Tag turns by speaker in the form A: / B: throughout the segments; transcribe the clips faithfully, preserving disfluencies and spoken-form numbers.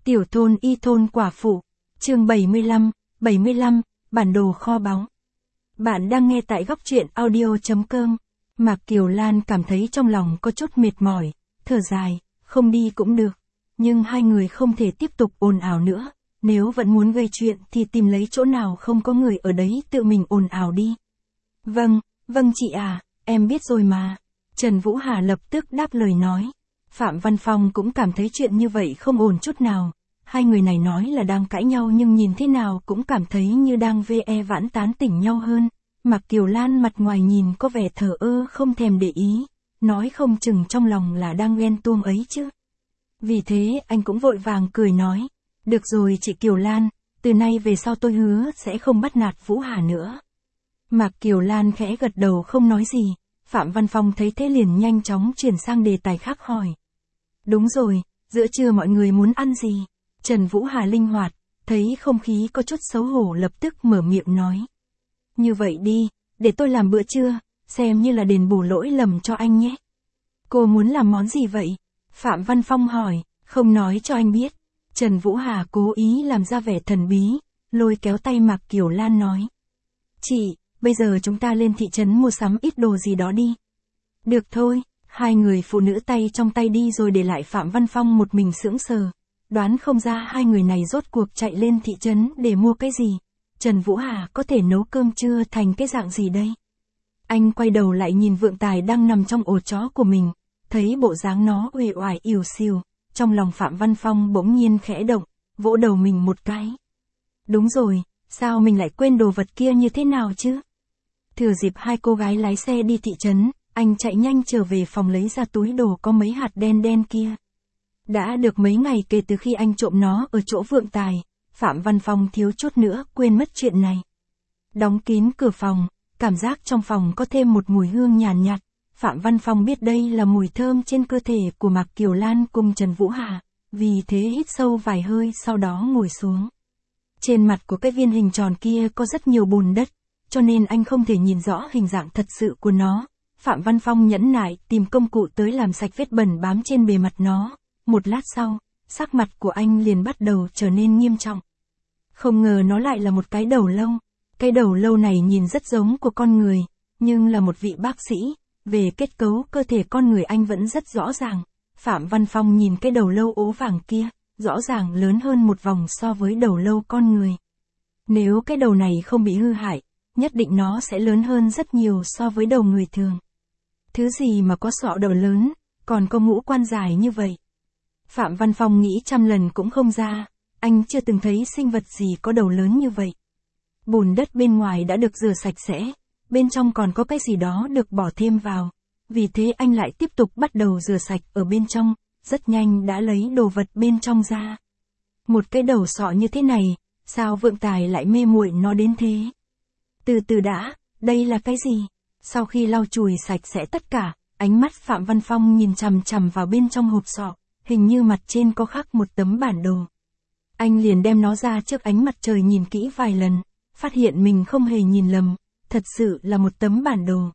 A: Tiểu thôn y thôn quả phụ, chương bảy mươi lăm, bảy mươi lăm, bản đồ kho báu. Bạn đang nghe tại góc truyện audio chấm com. Mạc Kiều Lan cảm thấy trong lòng có chút mệt mỏi, thở dài, không đi cũng được. Nhưng hai người không thể tiếp tục ồn ào nữa, nếu vẫn muốn gây chuyện thì tìm lấy chỗ nào không có người ở đấy tự mình ồn ào đi. Vâng, vâng chị à, em biết rồi mà. Trần Vũ Hà lập tức đáp lời nói. Phạm Văn Phong cũng cảm thấy chuyện như vậy không ổn chút nào. Hai người này nói là đang cãi nhau nhưng nhìn thế nào cũng cảm thấy như đang ve vãn tán tỉnh nhau hơn. Mạc Kiều Lan mặt ngoài nhìn có vẻ thờ ơ không thèm để ý, nói không chừng trong lòng là đang ghen tuông ấy chứ. Vì thế anh cũng vội vàng cười nói, được rồi chị Kiều Lan, từ nay về sau tôi hứa sẽ không bắt nạt Vũ Hà nữa. Mạc Kiều Lan khẽ gật đầu không nói gì, Phạm Văn Phong thấy thế liền nhanh chóng chuyển sang đề tài khác hỏi. Đúng rồi, giữa trưa mọi người muốn ăn gì? Trần Vũ Hà linh hoạt, thấy không khí có chút xấu hổ lập tức mở miệng nói. Như vậy đi, để tôi làm bữa trưa, xem như là đền bù lỗi lầm cho anh nhé. Cô muốn làm món gì vậy? Phạm Văn Phong hỏi, không nói cho anh biết. Trần Vũ Hà cố ý làm ra vẻ thần bí, lôi kéo tay Mạc Kiều Lan nói. Chị, bây giờ chúng ta lên thị trấn mua sắm ít đồ gì đó đi. Được thôi, hai người phụ nữ tay trong tay đi rồi để lại Phạm Văn Phong một mình sững sờ. Đoán không ra hai người này rốt cuộc chạy lên thị trấn để mua cái gì. Trần Vũ Hà có thể nấu cơm trưa thành cái dạng gì đây? Anh quay đầu lại nhìn Vượng Tài đang nằm trong ổ chó của mình, thấy bộ dáng nó uể oải ỉu xìu, trong lòng Phạm Văn Phong bỗng nhiên khẽ động, vỗ đầu mình một cái. Đúng rồi, sao mình lại quên đồ vật kia như thế nào chứ? Thừa dịp hai cô gái lái xe đi thị trấn, anh chạy nhanh trở về phòng lấy ra túi đồ có mấy hạt đen đen kia. Đã được mấy ngày kể từ khi anh trộm nó ở chỗ Vượng Tài, Phạm Văn Phong thiếu chút nữa quên mất chuyện này. Đóng kín cửa phòng, cảm giác trong phòng có thêm một mùi hương nhàn nhạt, nhạt. Phạm Văn Phong biết đây là mùi thơm trên cơ thể của Mạc Kiều Lan cùng Trần Vũ Hà, vì thế hít sâu vài hơi sau đó ngồi xuống. Trên mặt của cái viên hình tròn kia có rất nhiều bùn đất, cho nên anh không thể nhìn rõ hình dạng thật sự của nó. Phạm Văn Phong nhẫn nại tìm công cụ tới làm sạch vết bẩn bám trên bề mặt nó. Một lát sau, sắc mặt của anh liền bắt đầu trở nên nghiêm trọng. Không ngờ nó lại là một cái đầu lâu. Cái đầu lâu này nhìn rất giống của con người, nhưng là một vị bác sĩ. Về kết cấu cơ thể con người anh vẫn rất rõ ràng. Phạm Văn Phong nhìn cái đầu lâu ố vàng kia, rõ ràng lớn hơn một vòng so với đầu lâu con người. Nếu cái đầu này không bị hư hại, nhất định nó sẽ lớn hơn rất nhiều so với đầu người thường. Thứ gì mà có sọ đầu lớn, còn có ngũ quan dài như vậy? Phạm Văn Phong nghĩ trăm lần cũng không ra, anh chưa từng thấy sinh vật gì có đầu lớn như vậy. Bùn đất bên ngoài đã được rửa sạch sẽ, bên trong còn có cái gì đó được bỏ thêm vào. Vì thế anh lại tiếp tục bắt đầu rửa sạch ở bên trong, rất nhanh đã lấy đồ vật bên trong ra. Một cái đầu sọ như thế này, sao Vượng Tài lại mê muội nó đến thế? Từ từ đã, đây là cái gì? Sau khi lau chùi sạch sẽ tất cả, ánh mắt Phạm Văn Phong nhìn chằm chằm vào bên trong hộp sọ, hình như mặt trên có khắc một tấm bản đồ. Anh liền đem nó ra trước ánh mặt trời nhìn kỹ vài lần, phát hiện mình không hề nhìn lầm, thật sự là một tấm bản đồ.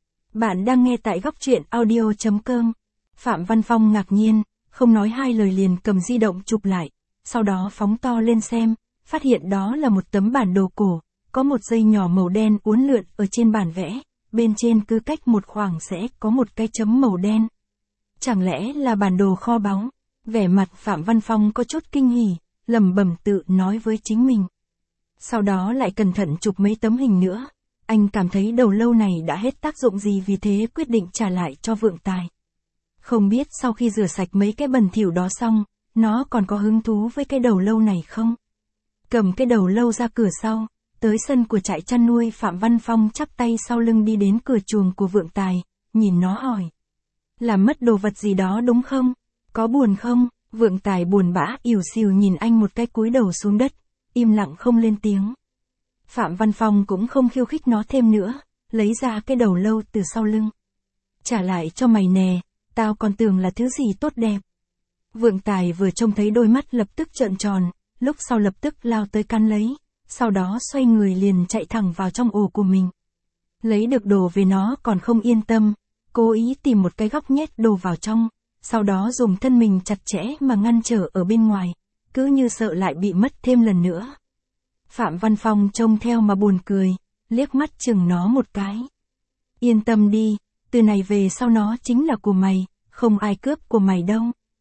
A: Bạn đang nghe tại góc truyện audio chấm com. Phạm Văn Phong ngạc nhiên, không nói hai lời liền cầm di động chụp lại, sau đó phóng to lên xem, phát hiện đó là một tấm bản đồ cổ, có một dây nhỏ màu đen uốn lượn ở trên bản vẽ, bên trên cứ cách một khoảng sẽ có một cái chấm màu đen. Chẳng lẽ là bản đồ kho báu? Vẻ mặt Phạm Văn Phong có chút kinh hỉ, lẩm bẩm tự nói với chính mình. Sau đó lại cẩn thận chụp mấy tấm hình nữa. Anh cảm thấy đầu lâu này đã hết tác dụng gì vì thế quyết định trả lại cho Vượng Tài. Không biết sau khi rửa sạch mấy cái bẩn thỉu đó xong, nó còn có hứng thú với cái đầu lâu này không? Cầm cái đầu lâu ra cửa sau, tới sân của trại chăn nuôi Phạm Văn Phong chắp tay sau lưng đi đến cửa chuồng của Vượng Tài, nhìn nó hỏi. Làm mất đồ vật gì đó đúng không? Có buồn không? Vượng Tài buồn bã ỉu xìu nhìn anh một cái cúi đầu xuống đất, im lặng không lên tiếng. Phạm Văn Phong cũng không khiêu khích nó thêm nữa, lấy ra cái đầu lâu từ sau lưng. Trả lại cho mày nè, tao còn tưởng là thứ gì tốt đẹp. Vượng Tài vừa trông thấy đôi mắt lập tức trợn tròn, lúc sau lập tức lao tới cắn lấy, sau đó xoay người liền chạy thẳng vào trong ổ của mình. Lấy được đồ về nó còn không yên tâm, cố ý tìm một cái góc nhét đồ vào trong, sau đó dùng thân mình chặt chẽ mà ngăn trở ở bên ngoài. cứ như sợ lại bị mất thêm lần nữa. Phạm Văn Phong trông theo mà buồn cười, liếc mắt chừng nó một cái. Yên tâm đi, từ này về sau nó chính là của mày, không ai cướp của mày đâu.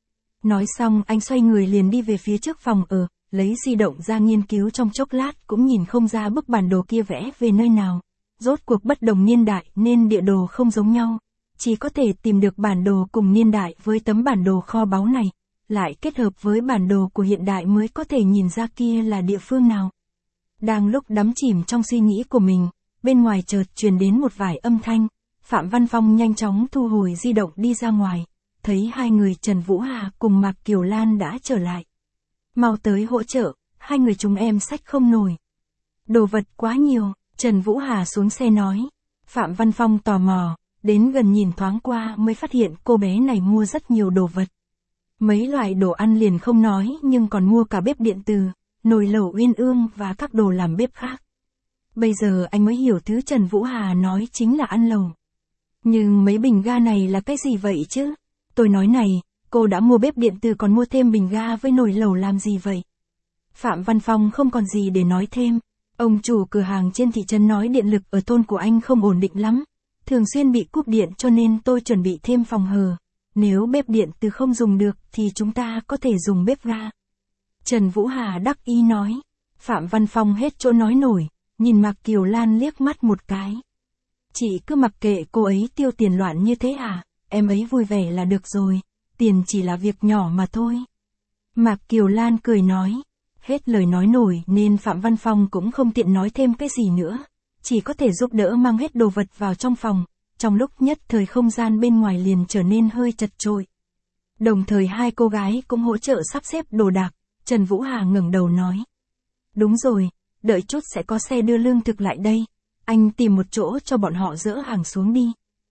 A: Nói xong anh xoay người liền đi về phía trước phòng ở, lấy di động ra nghiên cứu trong chốc lát cũng nhìn không ra bức bản đồ kia vẽ về nơi nào. Rốt cuộc bất đồng niên đại nên địa đồ không giống nhau, chỉ có thể tìm được bản đồ cùng niên đại với tấm bản đồ kho báu này, lại kết hợp với bản đồ của hiện đại mới có thể nhìn ra kia là địa phương nào. Đang lúc đắm chìm trong suy nghĩ của mình, bên ngoài chợt truyền đến một vài âm thanh, Phạm Văn Phong nhanh chóng thu hồi di động đi ra ngoài, thấy hai người Trần Vũ Hà cùng Mạc Kiều Lan đã trở lại. Mau tới hỗ trợ, hai người chúng em xách không nổi. Đồ vật quá nhiều, Trần Vũ Hà xuống xe nói. Phạm Văn Phong tò mò, đến gần nhìn thoáng qua mới phát hiện cô bé này mua rất nhiều đồ vật. Mấy loại đồ ăn liền không nói nhưng còn mua cả bếp điện từ, nồi lẩu uyên ương và các đồ làm bếp khác. Bây giờ anh mới hiểu thứ Trần Vũ Hà nói chính là ăn lẩu. Nhưng mấy bình ga này là cái gì vậy chứ? Tôi nói này, cô đã mua bếp điện từ còn mua thêm bình ga với nồi lẩu làm gì vậy? Phạm Văn Phong không còn gì để nói thêm. Ông chủ cửa hàng trên thị trấn nói điện lực ở thôn của anh không ổn định lắm, thường xuyên bị cúp điện cho nên tôi chuẩn bị thêm phòng hờ. Nếu bếp điện từ không dùng được thì chúng ta có thể dùng bếp ga. Trần Vũ Hà đắc ý nói. Phạm Văn Phong hết chỗ nói nổi, nhìn Mạc Kiều Lan liếc mắt một cái. Chị cứ mặc kệ cô ấy tiêu tiền loạn như thế à, em ấy vui vẻ là được rồi, tiền chỉ là việc nhỏ mà thôi. Mạc Kiều Lan cười nói. Hết lời nói nổi nên Phạm Văn Phong cũng không tiện nói thêm cái gì nữa, chỉ có thể giúp đỡ mang hết đồ vật vào trong phòng, trong lúc nhất thời không gian bên ngoài liền trở nên hơi chật chội. Đồng thời hai cô gái cũng hỗ trợ sắp xếp đồ đạc, Trần Vũ Hà ngẩng đầu nói. Đúng rồi, đợi chút sẽ có xe đưa lương thực lại đây, anh tìm một chỗ cho bọn họ dỡ hàng xuống đi.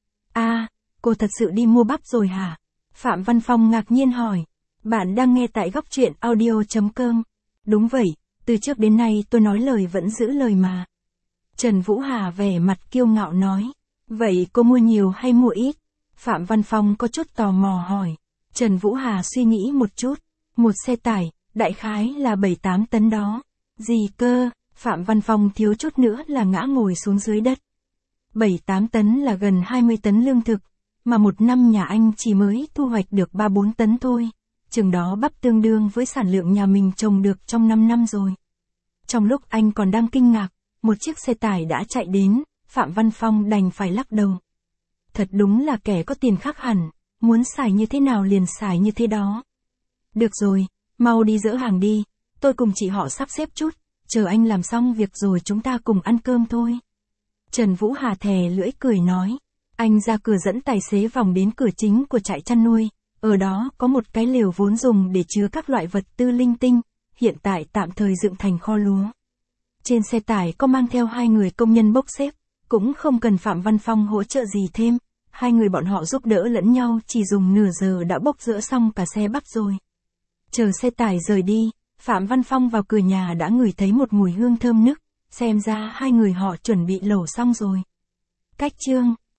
A: À, cô thật sự đi mua bắp rồi hả? Phạm Văn Phong ngạc nhiên hỏi. Bạn đang nghe tại góc truyện audio chấm com. Đúng vậy, từ trước đến nay tôi nói lời vẫn giữ lời mà. Trần Vũ Hà vẻ mặt kiêu ngạo nói. Vậy cô mua nhiều hay mua ít? Phạm Văn Phong có chút tò mò hỏi. Trần Vũ Hà suy nghĩ một chút. Một xe tải, đại khái là bảy tám tấn đó. Gì cơ? Phạm Văn Phong thiếu chút nữa là ngã ngồi xuống dưới đất. bảy tám tấn là gần hai mươi tấn lương thực, mà một năm nhà anh chỉ mới thu hoạch được ba bốn tấn thôi. Chừng đó bắp tương đương với sản lượng nhà mình trồng được trong năm năm rồi. Trong lúc anh còn đang kinh ngạc, một chiếc xe tải đã chạy đến, Phạm Văn Phong đành phải lắc đầu. Thật đúng là kẻ có tiền khác hẳn, muốn xài như thế nào liền xài như thế đó. Được rồi, mau đi dỡ hàng đi, tôi cùng chị họ sắp xếp chút, chờ anh làm xong việc rồi chúng ta cùng ăn cơm thôi. Trần Vũ Hà thè lưỡi cười nói. Anh ra cửa dẫn tài xế vòng đến cửa chính của trại chăn nuôi. Ở đó có một cái lều vốn dùng để chứa các loại vật tư linh tinh, hiện tại tạm thời dựng thành kho lúa. Trên xe tải có mang theo hai người công nhân bốc xếp, cũng không cần Phạm Văn Phong hỗ trợ gì thêm, hai người bọn họ giúp đỡ lẫn nhau chỉ dùng nửa giờ đã bốc rỡ xong cả xe bắp rồi. Chờ xe tải rời đi, Phạm Văn Phong vào cửa nhà đã ngửi thấy một mùi hương thơm nức, xem ra hai người họ chuẩn bị lẩu xong rồi. Cách chương